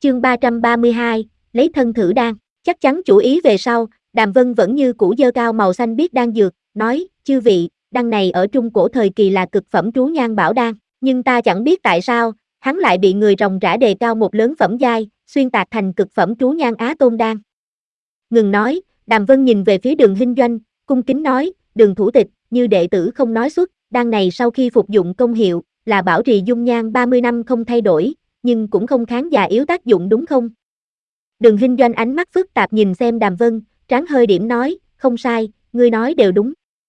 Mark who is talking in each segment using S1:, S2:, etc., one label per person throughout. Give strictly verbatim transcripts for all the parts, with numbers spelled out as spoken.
S1: Chương ba trăm ba mươi hai, lấy thân thử đan, chắc chắn chủ ý về sau, Đàm Vân vẫn như cũ giơ cao màu xanh biếc đan dược, nói, chư vị, đan này ở trung cổ thời kỳ là cực phẩm trú nhan bảo đan, nhưng ta chẳng biết tại sao, hắn lại bị người ròng rã đề cao một lớn phẩm giai, xuyên tạc thành cực phẩm trú nhan Á Tôn đan. Ngừng nói, Đàm Vân nhìn về phía Đường Hinh Doanh, cung kính nói, Đường thủ tịch, như đệ tử không nói xuất, đan này sau khi phục dụng công hiệu, là bảo trì dung nhan ba mươi năm không thay đổi, nhưng cũng không kháng già yếu tác dụng đúng không? Đường Hinh Doanh ánh mắt phức tạp nhìn xem Đàm Vân, trán hơi điểm nói, không sai, ngươi nói đều đúng.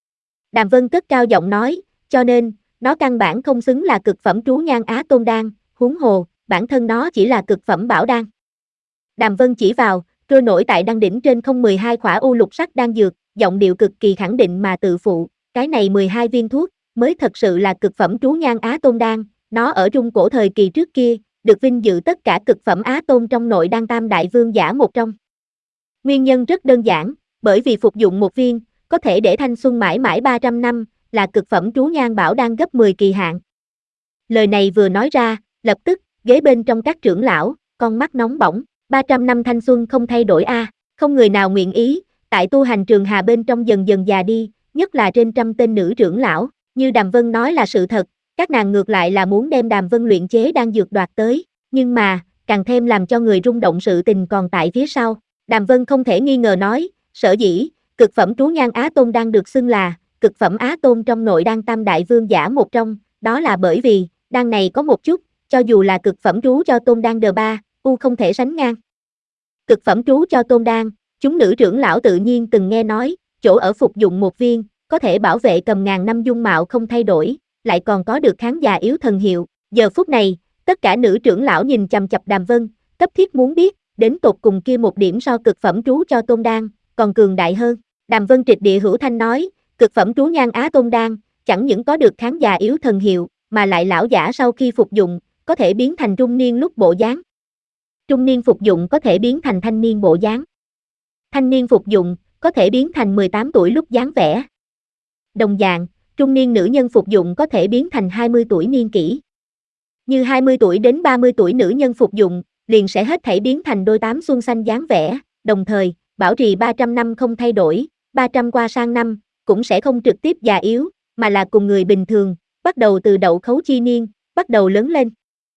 S1: Đàm Vân cất cao giọng nói, cho nên, nó căn bản không xứng là cực phẩm trú nhan Á Tôn đan, huống hồ, bản thân nó chỉ là cực phẩm bảo đan. Đàm Vân chỉ vào, trôi nổi tại đan đỉnh trên không mười hai khỏa u lục sắc đan dược, giọng điệu cực kỳ khẳng định mà tự phụ, cái này mười hai viên thuốc, mới thật sự là cực phẩm trú nhan Á Tôn đan, nó ở trung cổ thời kỳ trước kia, được vinh dự tất cả cực phẩm Á Tôn trong nội đan tam đại vương giả một trong. Nguyên nhân rất đơn giản, bởi vì phục dụng một viên, có thể để thanh xuân mãi mãi ba trăm năm, là cực phẩm trú nhan bảo đan gấp mười kỳ hạn. Lời này vừa nói ra, lập tức, ghế bên trong các trưởng lão, con mắt nóng bỏng, ba trăm năm thanh xuân không thay đổi a, à, không người nào nguyện ý, tại tu hành trường hà bên trong dần dần già đi, nhất là trên trăm tên nữ trưởng lão, như Đàm Vân nói là sự thật, các nàng ngược lại là muốn đem Đàm Vân luyện chế đan dược đoạt tới, nhưng mà, càng thêm làm cho người rung động sự tình còn tại phía sau. Đàm Vân không thể nghi ngờ nói, sở dĩ, cực phẩm trú nhan Á Tôn đang được xưng là, cực phẩm Á Tôn trong nội đan tam đại vương giả một trong, đó là bởi vì, đan này có một chút, cho dù là cực phẩm trú cho Tôn đan đờ ba, u không thể sánh ngang. Cực phẩm trú cho Tôn đan, chúng nữ trưởng lão tự nhiên từng nghe nói, chỗ ở phục dụng một viên, có thể bảo vệ cầm ngàn năm dung mạo không thay đổi, lại còn có được kháng già yếu thần hiệu. Giờ phút này, tất cả nữ trưởng lão nhìn chằm chằm Đàm Vân, cấp thiết muốn biết, đến tột cùng kia một điểm so cực phẩm trú cho Tôn đan, còn cường đại hơn. Đàm Vân trịch địa hữu thanh nói, cực phẩm trú nhan Á Tôn đan, chẳng những có được kháng già yếu thần hiệu, mà lại lão giả sau khi phục dụng, có thể biến thành trung niên lúc bộ dáng. Trung niên phục dụng có thể biến thành thanh niên bộ dáng. Thanh niên phục dụng, có thể biến thành mười tám tuổi lúc dáng vẻ. Đồng dạng, trung niên nữ nhân phục dụng có thể biến thành hai mươi tuổi niên kỷ. Như hai mươi tuổi đến ba mươi tuổi nữ nhân phục dụng, liền sẽ hết thảy biến thành đôi tám xuân xanh dáng vẻ, đồng thời, bảo trì ba trăm năm không thay đổi, ba trăm qua sang năm, cũng sẽ không trực tiếp già yếu, mà là cùng người bình thường, bắt đầu từ đậu khấu chi niên, bắt đầu lớn lên.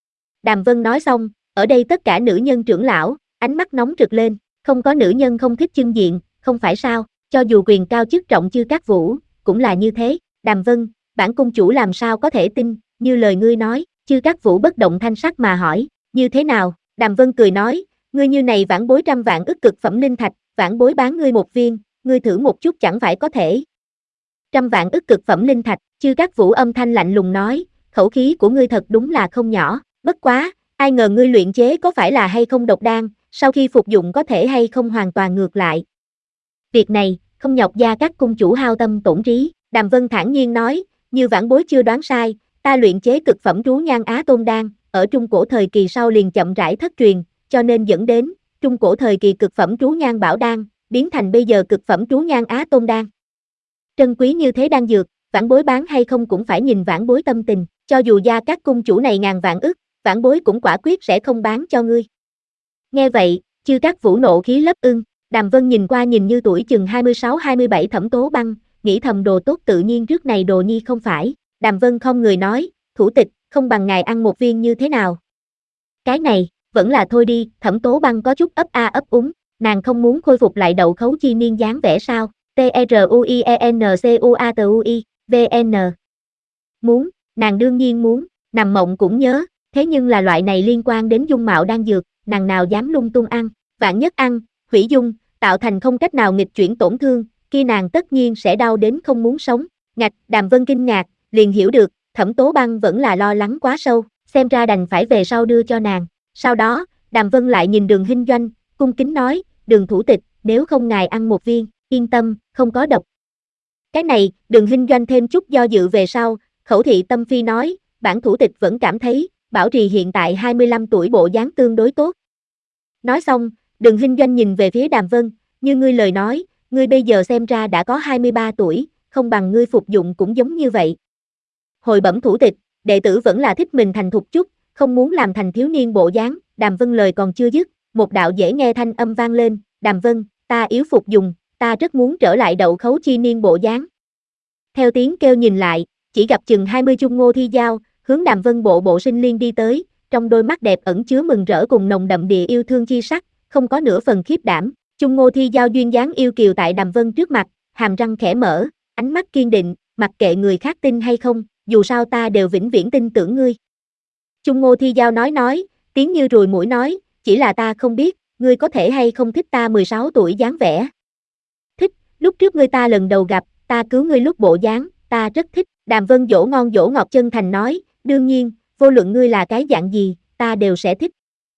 S1: Đàm Vân nói xong, ở đây tất cả nữ nhân trưởng lão, ánh mắt nóng rực lên, không có nữ nhân không thích chưng diện, không phải sao, cho dù quyền cao chức trọng Chư Cát Vũ, cũng là như thế. Đàm Vân, bản cung chủ làm sao có thể tin, như lời ngươi nói. Chư Cát Vũ bất động thanh sắc mà hỏi, như thế nào? Đàm Vân cười nói, ngươi như này vãn bối trăm vạn ức cực phẩm linh thạch, vãn bối bán ngươi một viên, ngươi thử một chút chẳng phải có thể. Trăm vạn ức cực phẩm linh thạch, Chư Cát Vũ âm thanh lạnh lùng nói, khẩu khí của ngươi thật đúng là không nhỏ, bất quá, ai ngờ ngươi luyện chế có phải là hay không độc đan, sau khi phục dụng có thể hay không hoàn toàn ngược lại. Việc này, không nhọc Gia Cát cung chủ hao tâm tổn trí. Đàm Vân thản nhiên nói, như vãn bối chưa đoán sai, ta luyện chế cực phẩm trú nhan Á Tôn đan, ở trung cổ thời kỳ sau liền chậm rãi thất truyền, cho nên dẫn đến, trung cổ thời kỳ cực phẩm trú nhan bảo đan, biến thành bây giờ cực phẩm trú nhan Á Tôn đan. Trân quý như thế đan dược, vãn bối bán hay không cũng phải nhìn vãn bối tâm tình, cho dù Gia Cát cung chủ này ngàn vạn ức, vãn bối cũng quả quyết sẽ không bán cho ngươi. Nghe vậy, Chư Cát Vũ nộ khí lấp ưng, Đàm Vân nhìn qua nhìn như tuổi chừng hai mươi sáu hai mươi bảy Thẩm Tố Băng, nghĩ thầm đồ tốt tự nhiên trước này đồ nhi không phải. Đàm Vân không người nói, thủ tịch, không bằng ngài ăn một viên như thế nào. Cái này, vẫn là thôi đi. Thẩm Tố Băng có chút ấp a ấp úng, nàng không muốn khôi phục lại đậu khấu chi niên dáng vẻ sao. T R U I E N C U A T U I, V N. Muốn, nàng đương nhiên muốn, nằm mộng cũng nhớ, thế nhưng là loại này liên quan đến dung mạo đan dược, nàng nào dám lung tung ăn, vạn nhất ăn, hủy dung, tạo thành không cách nào nghịch chuyển tổn thương, khi nàng tất nhiên sẽ đau đến không muốn sống. Ngạch, Đàm Vân kinh ngạc, liền hiểu được, Thẩm Tố Băng vẫn là lo lắng quá sâu, xem ra đành phải về sau đưa cho nàng. Sau đó, Đàm Vân lại nhìn Đường Hinh Doanh, cung kính nói, Đường thủ tịch, nếu không ngài ăn một viên, yên tâm, không có độc. Cái này, Đường Hinh Doanh thêm chút do dự về sau, khẩu thị tâm phi nói, bản thủ tịch vẫn cảm thấy, bảo trì hiện tại hai mươi lăm tuổi bộ dáng tương đối tốt. Nói xong, Đường Hinh Doanh nhìn về phía Đàm Vân, như ngươi lời nói, ngươi bây giờ xem ra đã có hai mươi ba tuổi, không bằng ngươi phục dụng cũng giống như vậy. Hồi bẩm thủ tịch, đệ tử vẫn là thích mình thành thục chút, không muốn làm thành thiếu niên bộ dáng, Đàm Vân lời còn chưa dứt, một đạo dễ nghe thanh âm vang lên, Đàm Vân, ta yếu phục dùng, ta rất muốn trở lại đậu khấu chi niên bộ dáng. Theo tiếng kêu nhìn lại, chỉ gặp chừng hai mươi chung Ngô Thi Giao, hướng Đàm Vân bộ bộ sinh liên đi tới, trong đôi mắt đẹp ẩn chứa mừng rỡ cùng nồng đậm địa yêu thương chi sắc, không có nửa phần khiếp đảm. Chung Ngô Thi Giao duyên dáng yêu kiều tại Đàm Vân trước mặt, hàm răng khẽ mở, ánh mắt kiên định, mặc kệ người khác tin hay không, dù sao ta đều vĩnh viễn tin tưởng ngươi. Chung Ngô Thi Giao nói nói, tiếng như ruồi mũi nói, chỉ là ta không biết, ngươi có thể hay không thích ta mười sáu tuổi dáng vẻ. Thích, lúc trước ngươi ta lần đầu gặp, ta cứu ngươi lúc bộ dáng, ta rất thích. Đàm Vân dỗ ngon dỗ ngọt chân thành nói, đương nhiên, vô luận ngươi là cái dạng gì, ta đều sẽ thích.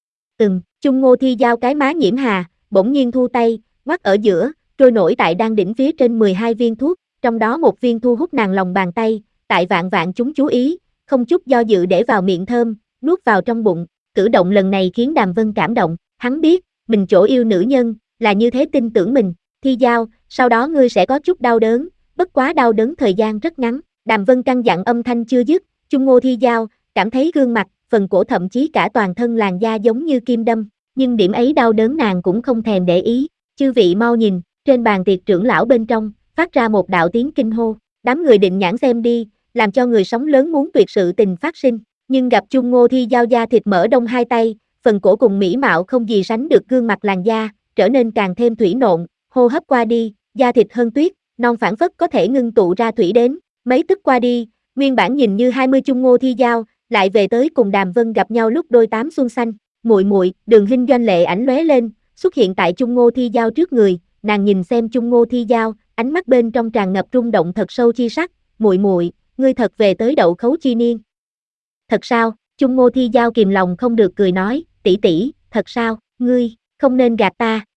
S1: Ừm, Chung Ngô Thi Giao cái má nhiễm hà, bỗng nhiên thu tay, ngoắt ở giữa, trôi nổi tại đang đỉnh phía trên mười hai viên thuốc, trong đó một viên thu hút nàng lòng bàn tay, tại vạn vạn chúng chú ý, không chút do dự để vào miệng thơm, nuốt vào trong bụng. Cử động lần này khiến Đàm Vân cảm động, hắn biết, mình chỗ yêu nữ nhân, là như thế tin tưởng mình. Thi Giao, sau đó ngươi sẽ có chút đau đớn, bất quá đau đớn thời gian rất ngắn. Đàm Vân căn dặn âm thanh chưa dứt, Chung Ngô Thi Giao, cảm thấy gương mặt, phần cổ thậm chí cả toàn thân làn da giống như kim đâm, nhưng điểm ấy đau đớn nàng cũng không thèm để ý. Chư vị mau nhìn, trên bàn tiệc trưởng lão bên trong, phát ra một đạo tiếng kinh hô, đám người định nhãn xem đi, làm cho người sống lớn muốn tuyệt sự tình phát sinh, nhưng gặp Chung Ngô Thi Giao da thịt mỡ đông hai tay, phần cổ cùng mỹ mạo không gì sánh được gương mặt làn da, trở nên càng thêm thủy nộn, hô hấp qua đi, da thịt hơn tuyết, non phảng phất có thể ngưng tụ ra thủy đến, mấy tức qua đi, nguyên bản nhìn như hai mươi Chung Ngô Thi Giao, lại về tới cùng Đàm Vân gặp nhau lúc đôi tám xuân xanh, muội muội, Đường Hinh Doanh lệ ảnh lóe lên, xuất hiện tại Chung Ngô Thi Giao trước người, nàng nhìn xem Chung Ngô Thi Giao, ánh mắt bên trong tràn ngập rung động thật sâu chi sắc, muội muội, ngươi thật về tới đậu khấu chi niên. Thật sao? Chung Ngô Thi Giao kìm lòng không được cười nói, tỷ tỷ, thật sao, ngươi, không nên gạt ta.